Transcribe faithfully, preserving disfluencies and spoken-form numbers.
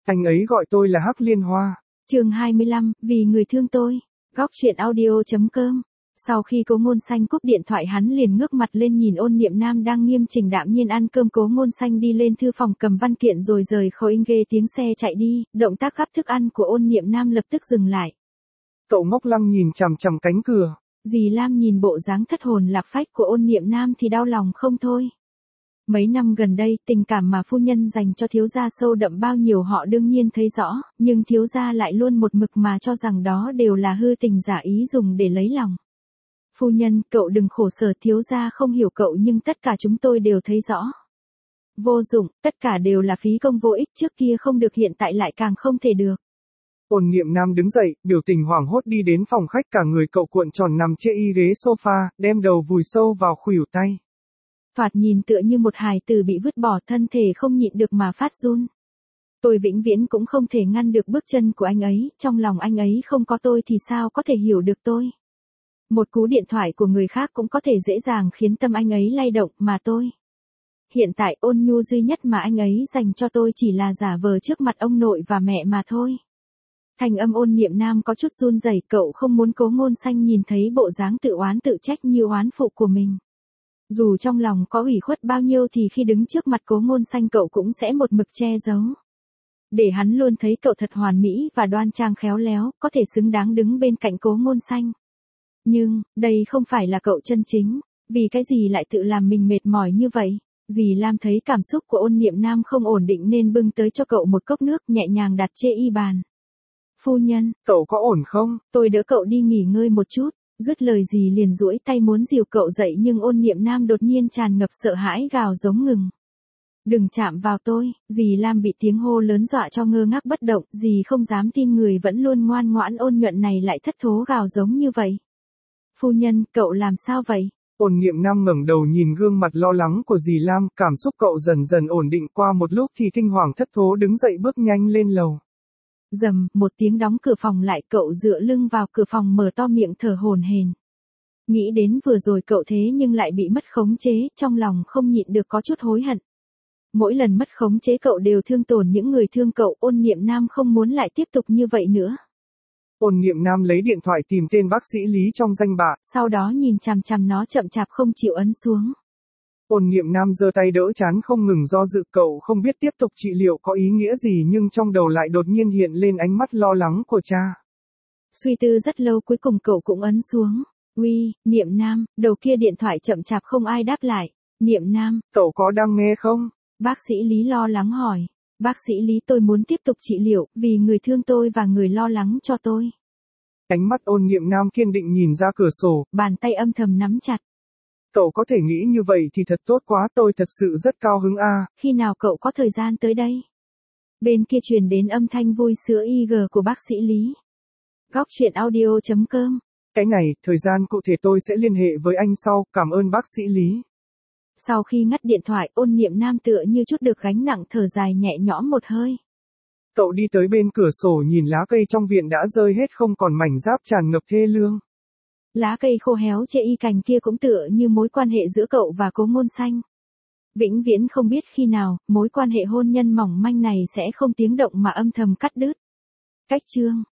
Anh ấy gọi tôi là Hắc Liên Hoa. Chương hai mươi lăm, vì người thương tôi. Góc truyện audio chấm com. Sau khi Cố Ngôn Xanh cúp điện thoại hắn liền ngước mặt lên nhìn Ôn Niệm Nam đang nghiêm chỉnh đạm nhiên ăn cơm. Cố Ngôn Xanh đi lên thư phòng cầm văn kiện rồi rời khỏi, ghê tiếng xe chạy đi, động tác gắp thức ăn của Ôn Niệm Nam lập tức dừng lại. Cậu ngốc lăng nhìn chằm chằm cánh cửa. Dì Lam nhìn bộ dáng thất hồn lạc phách của Ôn Niệm Nam thì đau lòng không thôi. Mấy năm gần đây, tình cảm mà phu nhân dành cho thiếu gia sâu đậm bao nhiêu họ đương nhiên thấy rõ, nhưng thiếu gia lại luôn một mực mà cho rằng đó đều là hư tình giả ý dùng để lấy lòng. Phu nhân, cậu đừng khổ sở, thiếu gia không hiểu cậu nhưng tất cả chúng tôi đều thấy rõ. Vô dụng, tất cả đều là phí công vô ích, trước kia không được hiện tại lại càng không thể được. Ôn Niệm Nam đứng dậy, biểu tình hoảng hốt đi đến phòng khách, cả người cậu cuộn tròn nằm trên y ghế sofa, đem đầu vùi sâu vào khuỷu tay. Thoạt nhìn tựa như một hài tử bị vứt bỏ, thân thể không nhịn được mà phát run. Tôi vĩnh viễn cũng không thể ngăn được bước chân của anh ấy, trong lòng anh ấy không có tôi thì sao có thể hiểu được tôi. Một cú điện thoại của người khác cũng có thể dễ dàng khiến tâm anh ấy lay động, mà tôi. Hiện tại ôn nhu duy nhất mà anh ấy dành cho tôi chỉ là giả vờ trước mặt ông nội và mẹ mà thôi. Thanh âm Ôn Niệm Nam có chút run rẩy, cậu không muốn Cố Ngôn Xanh nhìn thấy bộ dáng tự oán tự trách như oán phụ của mình. Dù trong lòng có ủy khuất bao nhiêu thì khi đứng trước mặt Cố Ngôn Xanh cậu cũng sẽ một mực che giấu. Để hắn luôn thấy cậu thật hoàn mỹ và đoan trang khéo léo, có thể xứng đáng đứng bên cạnh Cố Ngôn Xanh. Nhưng, đây không phải là cậu chân chính, vì cái gì lại tự làm mình mệt mỏi như vậy? Dì Lam thấy cảm xúc của Ôn Niệm Nam không ổn định nên bưng tới cho cậu một cốc nước, nhẹ nhàng đặt trên y bàn. Phu nhân, cậu có ổn không? Tôi đỡ cậu đi nghỉ ngơi một chút. Dứt lời dì liền duỗi tay muốn dìu cậu dậy nhưng Ôn Niệm Nam đột nhiên tràn ngập sợ hãi gào giống ngừng. Đừng chạm vào tôi, dì Lam bị tiếng hô lớn dọa cho ngơ ngác bất động, dì không dám tin người vẫn luôn ngoan ngoãn ôn nhuận này lại thất thố gào giống như vậy. Phu nhân, cậu làm sao vậy? Ôn Niệm Nam ngẩng đầu nhìn gương mặt lo lắng của dì Lam, cảm xúc cậu dần dần ổn định, qua một lúc thì kinh hoàng thất thố đứng dậy bước nhanh lên lầu. Rầm, một tiếng đóng cửa phòng lại, cậu dựa lưng vào cửa phòng mở to miệng thở hổn hển. Nghĩ đến vừa rồi cậu thế nhưng lại bị mất khống chế, trong lòng không nhịn được có chút hối hận. Mỗi lần mất khống chế cậu đều thương tổn những người thương cậu, Ôn Niệm Nam không muốn lại tiếp tục như vậy nữa. Ôn Niệm Nam lấy điện thoại tìm tên bác sĩ Lý trong danh bạ, sau đó nhìn chằm chằm nó chậm chạp không chịu ấn xuống. Ôn Niệm Nam giơ tay đỡ trán không ngừng do dự, cậu không biết tiếp tục trị liệu có ý nghĩa gì nhưng trong đầu lại đột nhiên hiện lên ánh mắt lo lắng của cha. Suy tư rất lâu cuối cùng cậu cũng ấn xuống. Uy, Niệm Nam, đầu kia điện thoại chậm chạp không ai đáp lại. Niệm Nam, cậu có đang nghe không? Bác sĩ Lý lo lắng hỏi. Bác sĩ Lý, tôi muốn tiếp tục trị liệu, vì người thương tôi và người lo lắng cho tôi. Ánh mắt Ôn Niệm Nam kiên định nhìn ra cửa sổ, bàn tay âm thầm nắm chặt. Cậu có thể nghĩ như vậy thì thật tốt quá, tôi thật sự rất cao hứng a. À. Khi nào cậu có thời gian tới đây? Bên kia truyền đến âm thanh vui sữa i giê của bác sĩ Lý. Góc truyện audio chấm com. Cái này, thời gian cụ thể tôi sẽ liên hệ với anh sau, cảm ơn bác sĩ Lý. Sau khi ngắt điện thoại, Ôn Niệm Nam tựa như chút được gánh nặng thở dài nhẹ nhõm một hơi. Cậu đi tới bên cửa sổ nhìn lá cây trong viện đã rơi hết không còn mảnh giáp tràn ngập thê lương. Lá cây khô héo trên y cành kia cũng tựa như mối quan hệ giữa cậu và Cố Ngôn Xanh. Vĩnh viễn không biết khi nào, mối quan hệ hôn nhân mỏng manh này sẽ không tiếng động mà âm thầm cắt đứt. Cách chương